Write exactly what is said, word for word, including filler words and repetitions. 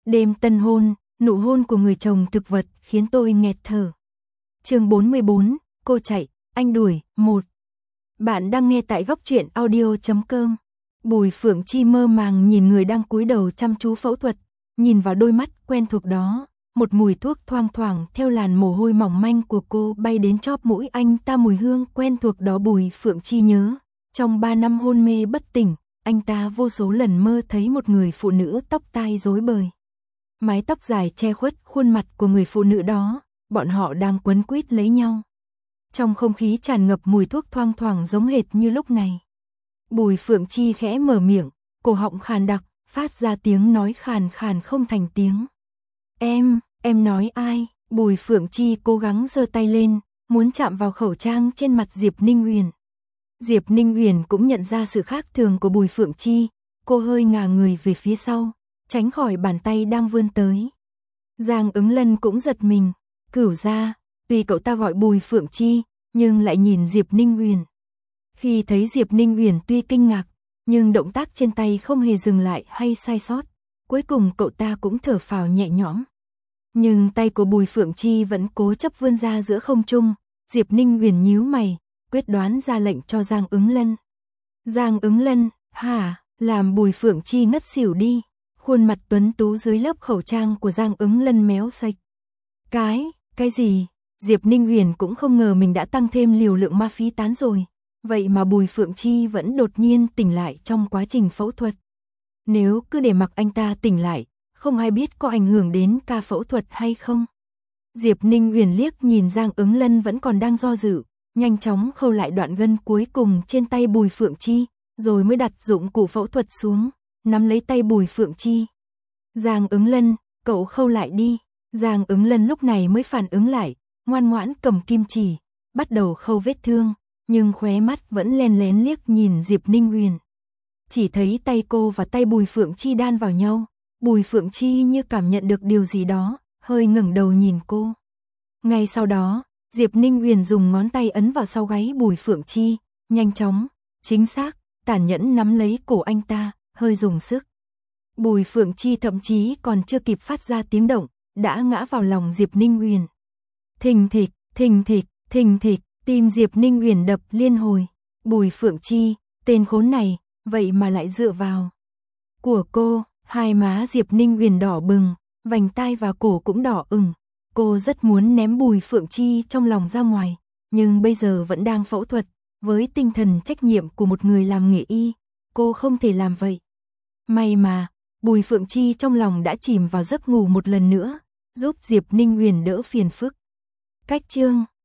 Đêm tân hôn, nụ hôn của người chồng thực vật khiến tôi nghẹt thở. Chương bốn mươi bốn, cô chạy, anh đuổi, một. Bạn đang nghe tại góc truyện audio chấm com. Bùi Phượng Chi mơ màng nhìn người đang cúi đầu chăm chú phẫu thuật, nhìn vào đôi mắt quen thuộc đó, một mùi thuốc thoang thoảng theo làn mồ hôi mỏng manh của cô bay đến chóp mũi anh ta, mùi hương quen thuộc đó Bùi Phượng Chi nhớ. Trong ba năm hôn mê bất tỉnh, anh ta vô số lần mơ thấy một người phụ nữ tóc tai rối bời. Mái tóc dài che khuất khuôn mặt của người phụ nữ đó, bọn họ đang quấn quýt lấy nhau. Trong không khí tràn ngập mùi thuốc thoang thoảng giống hệt như lúc này. Bùi Phượng Chi khẽ mở miệng, cổ họng khàn đặc, phát ra tiếng nói khàn khàn không thành tiếng. Em, em nói ai? Bùi Phượng Chi cố gắng giơ tay lên, muốn chạm vào khẩu trang trên mặt Diệp Ninh Huyền. Diệp Ninh Huyền cũng nhận ra sự khác thường của Bùi Phượng Chi, cô hơi ngả người về phía sau, tránh khỏi bàn tay đang vươn tới. Giang Ứng Lân cũng giật mình, Cửu gia, tuy cậu ta gọi Bùi Phượng Chi, nhưng lại nhìn Diệp Ninh Huyền. Khi thấy Diệp Ninh Huyền tuy kinh ngạc, nhưng động tác trên tay không hề dừng lại hay sai sót, cuối cùng cậu ta cũng thở phào nhẹ nhõm. Nhưng tay của Bùi Phượng Chi vẫn cố chấp vươn ra giữa không trung, Diệp Ninh Huyền nhíu mày, quyết đoán ra lệnh cho Giang Ứng Lân. Giang Ứng Lân, hả, làm Bùi Phượng Chi ngất xỉu đi, khuôn mặt tuấn tú dưới lớp khẩu trang của Giang Ứng Lân méo sạch. Cái, cái gì? Diệp Ninh Huyền cũng không ngờ mình đã tăng thêm liều lượng ma phí tán rồi, vậy mà Bùi Phượng Chi vẫn đột nhiên tỉnh lại trong quá trình phẫu thuật. Nếu cứ để mặc anh ta tỉnh lại, không ai biết có ảnh hưởng đến ca phẫu thuật hay không. Diệp Ninh Huyền liếc nhìn Giang Ứng Lân vẫn còn đang do dự, nhanh chóng khâu lại đoạn gân cuối cùng trên tay Bùi Phượng Chi, rồi mới đặt dụng cụ phẫu thuật xuống, nắm lấy tay Bùi Phượng Chi. Giang Ứng Lân, cậu khâu lại đi. Giang Ứng Lân lúc này mới phản ứng lại, ngoan ngoãn cầm kim chỉ, bắt đầu khâu vết thương, nhưng khóe mắt vẫn len lén liếc nhìn Diệp Ninh Huyền. Chỉ thấy tay cô và tay Bùi Phượng Chi đan vào nhau, Bùi Phượng Chi như cảm nhận được điều gì đó, hơi ngẩng đầu nhìn cô. Ngay sau đó, Diệp Ninh Huyền dùng ngón tay ấn vào sau gáy Bùi Phượng Chi, nhanh chóng, chính xác, tàn nhẫn nắm lấy cổ anh ta, hơi dùng sức. Bùi Phượng Chi thậm chí còn chưa kịp phát ra tiếng động, đã ngã vào lòng Diệp Ninh Huyền. Thình thịch, thình thịch, thình thịch, tim Diệp Ninh Huyền đập liên hồi. Bùi Phượng Chi, tên khốn này, vậy mà lại dựa vào của cô. Hai má Diệp Ninh Huyền đỏ bừng, vành tai và cổ cũng đỏ ửng. Cô rất muốn ném Bùi Phượng Chi trong lòng ra ngoài, nhưng bây giờ vẫn đang phẫu thuật, với tinh thần trách nhiệm của một người làm nghề y, cô không thể làm vậy. May mà, Bùi Phượng Chi trong lòng đã chìm vào giấc ngủ một lần nữa, giúp Diệp Ninh Huyền đỡ phiền phức. Cách chương